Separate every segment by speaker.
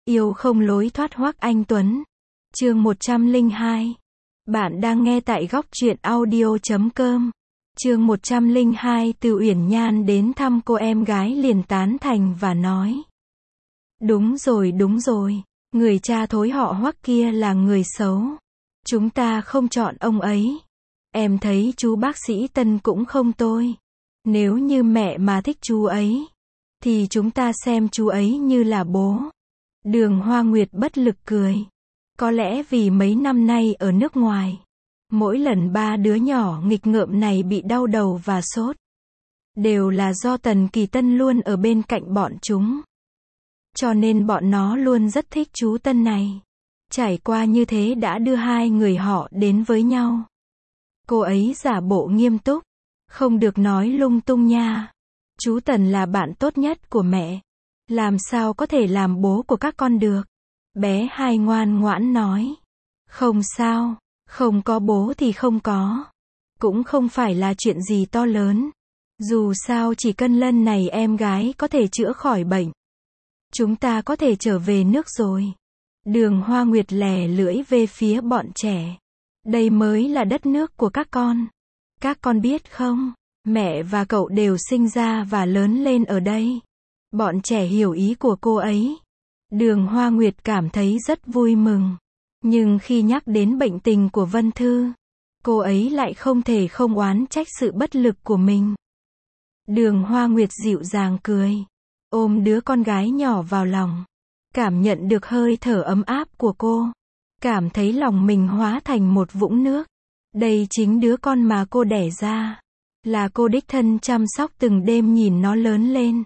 Speaker 1: Yêu không lối thoát Hoắc Anh Tuấn. Chương 102. Bạn đang nghe tại góc truyện audio.com. Chương 102. Từ Uyển Nhan đến thăm cô em gái liền tán thành và nói. Đúng rồi, người cha thối họ Hoắc kia là người xấu. Chúng ta không chọn ông ấy. Em thấy chú bác sĩ Tân cũng không tồi. Nếu như mẹ mà thích chú ấy, thì chúng ta xem chú ấy như là bố. Đường Hoa Nguyệt bất lực cười. Có lẽ vì mấy năm nay ở nước ngoài, mỗi lần ba đứa nhỏ nghịch ngợm này bị đau đầu và sốt, đều là do Tần Kỳ Tân luôn ở bên cạnh bọn chúng. Cho nên bọn nó luôn rất thích chú Tân này. Trải qua như thế đã đưa hai người họ đến với nhau. Cô ấy giả bộ nghiêm túc. Không được nói lung tung nha. Chú Tần là bạn tốt nhất của mẹ. Làm sao có thể làm bố của các con được? Bé Hai ngoan ngoãn nói. Không sao, không có bố thì không có. Cũng không phải là chuyện gì to lớn. Dù sao chỉ cần lần này em gái có thể chữa khỏi bệnh, chúng ta có thể trở về nước rồi. Đường Hoa Nguyệt lè lưỡi về phía bọn trẻ. Đây mới là đất nước của các con. Các con biết không, mẹ và cậu đều sinh ra và lớn lên ở đây. Bọn trẻ hiểu ý của cô ấy. Đường Hoa Nguyệt cảm thấy rất vui mừng. Nhưng khi nhắc đến bệnh tình của Vân Thư, cô ấy lại không thể không oán trách sự bất lực của mình. Đường Hoa Nguyệt dịu dàng cười, ôm đứa con gái nhỏ vào lòng, cảm nhận được hơi thở ấm áp của cô, cảm thấy lòng mình hóa thành một vũng nước. Đây chính đứa con mà cô đẻ ra, là cô đích thân chăm sóc từng đêm nhìn nó lớn lên.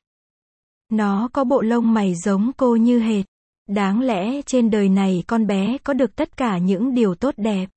Speaker 1: Nó có bộ lông mày giống cô như hệt. Đáng lẽ trên đời này con bé có được tất cả những điều tốt đẹp.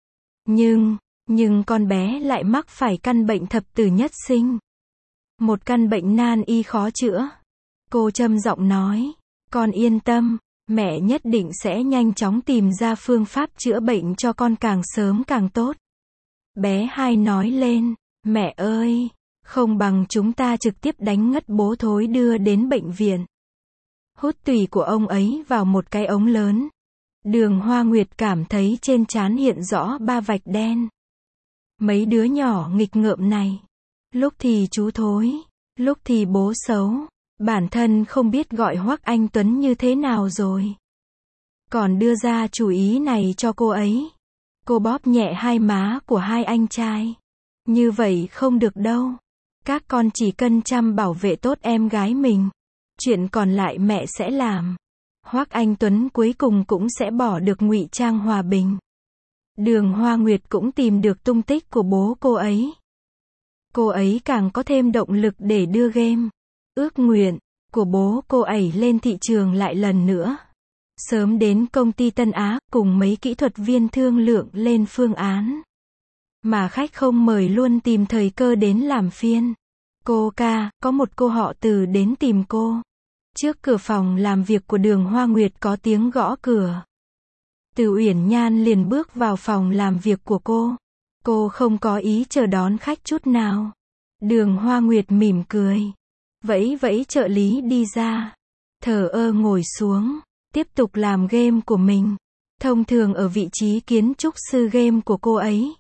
Speaker 1: Nhưng con bé lại mắc phải căn bệnh thập tử nhất sinh. Một căn bệnh nan y khó chữa. Cô trầm giọng nói, con yên tâm, mẹ nhất định sẽ nhanh chóng tìm ra phương pháp chữa bệnh cho con càng sớm càng tốt. Bé Hai nói lên, mẹ ơi, không bằng chúng ta trực tiếp đánh ngất bố thối đưa đến bệnh viện. Hút tủy của ông ấy vào một cái ống lớn. Đường Hoa Nguyệt cảm thấy trên trán hiện rõ ba vạch đen. Mấy đứa nhỏ nghịch ngợm này. Lúc thì chú thối, lúc thì bố xấu. Bản thân không biết gọi Hoắc Anh Tuấn như thế nào rồi. Còn đưa ra chủ ý này cho cô ấy. Cô bóp nhẹ hai má của hai anh trai. Như vậy không được đâu. Các con chỉ cần chăm bảo vệ tốt em gái mình. Chuyện còn lại mẹ sẽ làm. Hoắc Anh Tuấn cuối cùng cũng sẽ bỏ được ngụy trang hòa bình. Đường Hoa Nguyệt cũng tìm được tung tích của bố cô ấy. Cô ấy càng có thêm động lực để đưa game ước nguyện của bố cô ấy lên thị trường lại lần nữa. Sớm đến công ty Tân Á cùng mấy kỹ thuật viên thương lượng lên phương án. Mà khách không mời luôn tìm thời cơ đến làm phiên. Cô ca, có một cô họ Từ đến tìm cô. Trước cửa phòng làm việc của Đường Hoa Nguyệt có tiếng gõ cửa. Từ Uyển Nhan liền bước vào phòng làm việc của cô. Cô không có ý chờ đón khách chút nào. Đường Hoa Nguyệt mỉm cười. Vẫy vẫy trợ lý đi ra. Thờ ơ ngồi xuống. Tiếp tục làm game của mình. Thông thường ở vị trí kiến trúc sư game của cô ấy,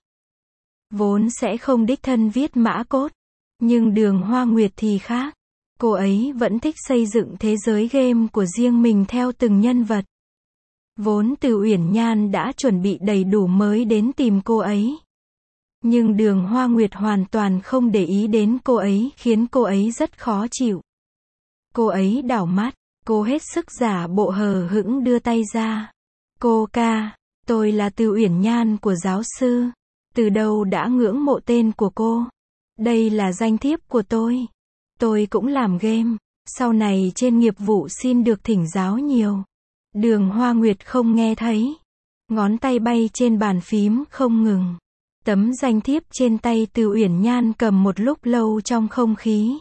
Speaker 1: vốn sẽ không đích thân viết mã code. Nhưng Đường Hoa Nguyệt thì khác. Cô ấy vẫn thích xây dựng thế giới game của riêng mình theo từng nhân vật. Vốn Từ Uyển Nhan đã chuẩn bị đầy đủ mới đến tìm cô ấy. Nhưng Đường Hoa Nguyệt hoàn toàn không để ý đến cô ấy, khiến cô ấy rất khó chịu. Cô ấy đảo mắt, cô hết sức giả bộ hờ hững đưa tay ra. Cô ca, tôi là Từ Uyển Nhan của giáo sư. Từ đầu đã ngưỡng mộ tên của cô. Đây là danh thiếp của tôi. Tôi cũng làm game. Sau này trên nghiệp vụ xin được thỉnh giáo nhiều. Đường Hoa Nguyệt không nghe thấy. Ngón tay bay trên bàn phím không ngừng. Tấm danh thiếp trên tay Từ Uyển Nhan cầm một lúc lâu trong không khí.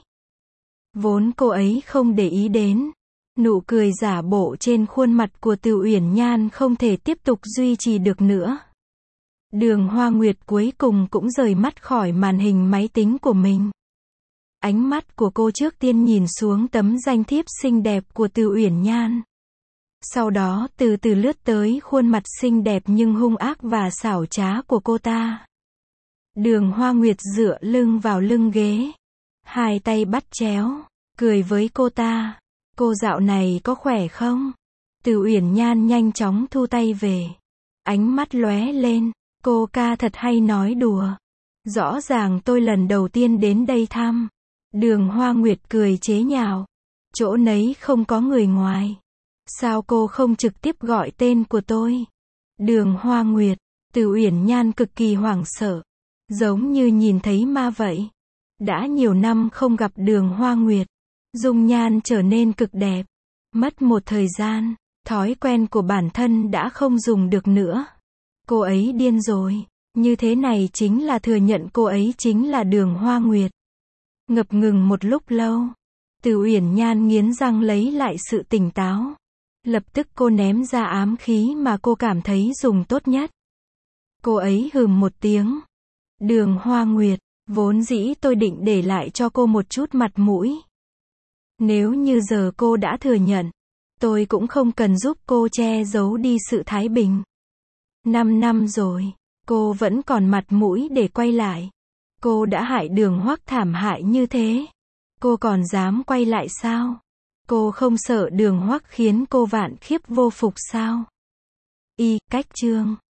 Speaker 1: Vốn cô ấy không để ý đến. Nụ cười giả bộ trên khuôn mặt của Từ Uyển Nhan không thể tiếp tục duy trì được nữa. Đường Hoa Nguyệt cuối cùng cũng rời mắt khỏi màn hình máy tính của mình. Ánh mắt của cô trước tiên nhìn xuống tấm danh thiếp xinh đẹp của Từ Uyển Nhan. Sau đó từ từ lướt tới khuôn mặt xinh đẹp nhưng hung ác và xảo trá của cô ta. Đường Hoa Nguyệt dựa lưng vào lưng ghế, hai tay bắt chéo, cười với cô ta. Cô dạo này có khỏe không? Từ Uyển Nhan nhanh chóng thu tay về. Ánh mắt lóe lên, cô ca thật hay nói đùa. Rõ ràng tôi lần đầu tiên đến đây thăm. Đường Hoa Nguyệt cười chế nhạo. Chỗ nấy không có người ngoài. Sao cô không trực tiếp gọi tên của tôi? Đường Hoa Nguyệt, Từ Uyển Nhan cực kỳ hoảng sợ. Giống như nhìn thấy ma vậy. Đã nhiều năm không gặp Đường Hoa Nguyệt. Dung nhan trở nên cực đẹp. Mất một thời gian, thói quen của bản thân đã không dùng được nữa. Cô ấy điên rồi. Như thế này chính là thừa nhận cô ấy chính là Đường Hoa Nguyệt. Ngập ngừng một lúc lâu. Từ Uyển Nhan nghiến răng lấy lại sự tỉnh táo. Lập tức cô ném ra ám khí mà cô cảm thấy dùng tốt nhất. Cô ấy hừm một tiếng. Đường Hoa Nguyệt, vốn dĩ tôi định để lại cho cô một chút mặt mũi. Nếu như giờ cô đã thừa nhận, tôi cũng không cần giúp cô che giấu đi sự thái bình. 5 năm rồi, cô vẫn còn mặt mũi để quay lại. Cô đã hại Đường Hoắc thảm hại như thế. Cô còn dám quay lại sao? Cô không sợ Đường Hoắc khiến cô vạn kiếp vô phục sao? Cách chương